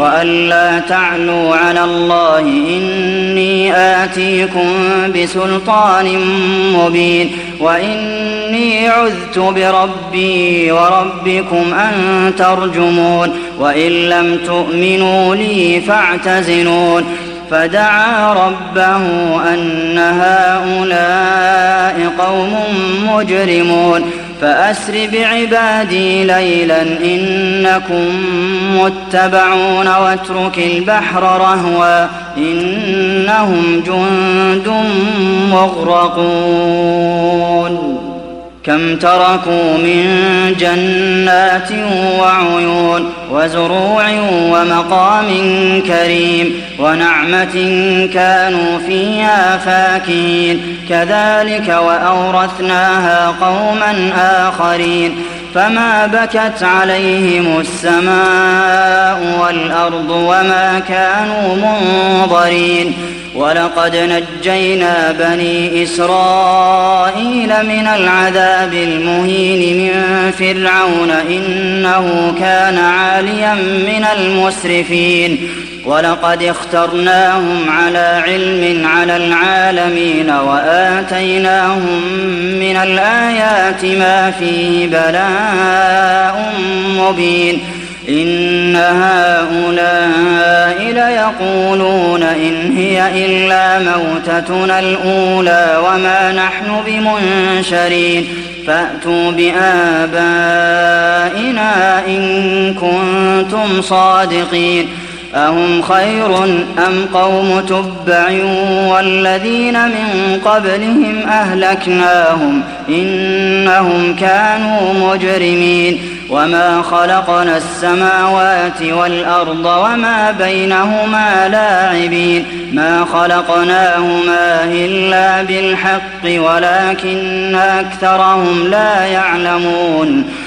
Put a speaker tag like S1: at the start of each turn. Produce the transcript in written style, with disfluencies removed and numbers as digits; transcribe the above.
S1: وألا تعلوا على الله إني آتيكم بسلطان مبين وإني عذت بربي وربكم أن ترجمون وإن لم تؤمنوا لي فاعتزلون فدعا ربه أن هؤلاء قوم مجرمون فأسر بعبادي ليلا إنكم متبعون واترك البحر رهوا إنهم جند مغرقون كم تركوا من جنات وعيون وزروع ومقام كريم ونعمة كانوا فيها فاكهين كذلك وأورثناها قوما آخرين فما بكت عليهم السماء والأرض وما كانوا منظرين ولقد نجينا بني إسرائيل من العذاب المهين من فرعون إنه كان عاليا من المسرفين ولقد اخترناهم على علم على العالمين وآتيناهم من الآيات ما فيه بلاء مبين إن هؤلاء ليقولون إن هي إلا موتتنا الأولى وما نحن بمنشرين فأتوا بآبائنا إن كنتم صادقين أهم خير أم قوم تبع والذين من قبلهم أهلكناهم إنهم كانوا مجرمين وما خلقنا السماوات والأرض وما بينهما لاعبين ما خلقناهما إلا بالحق ولكن أكثرهم لا يعلمون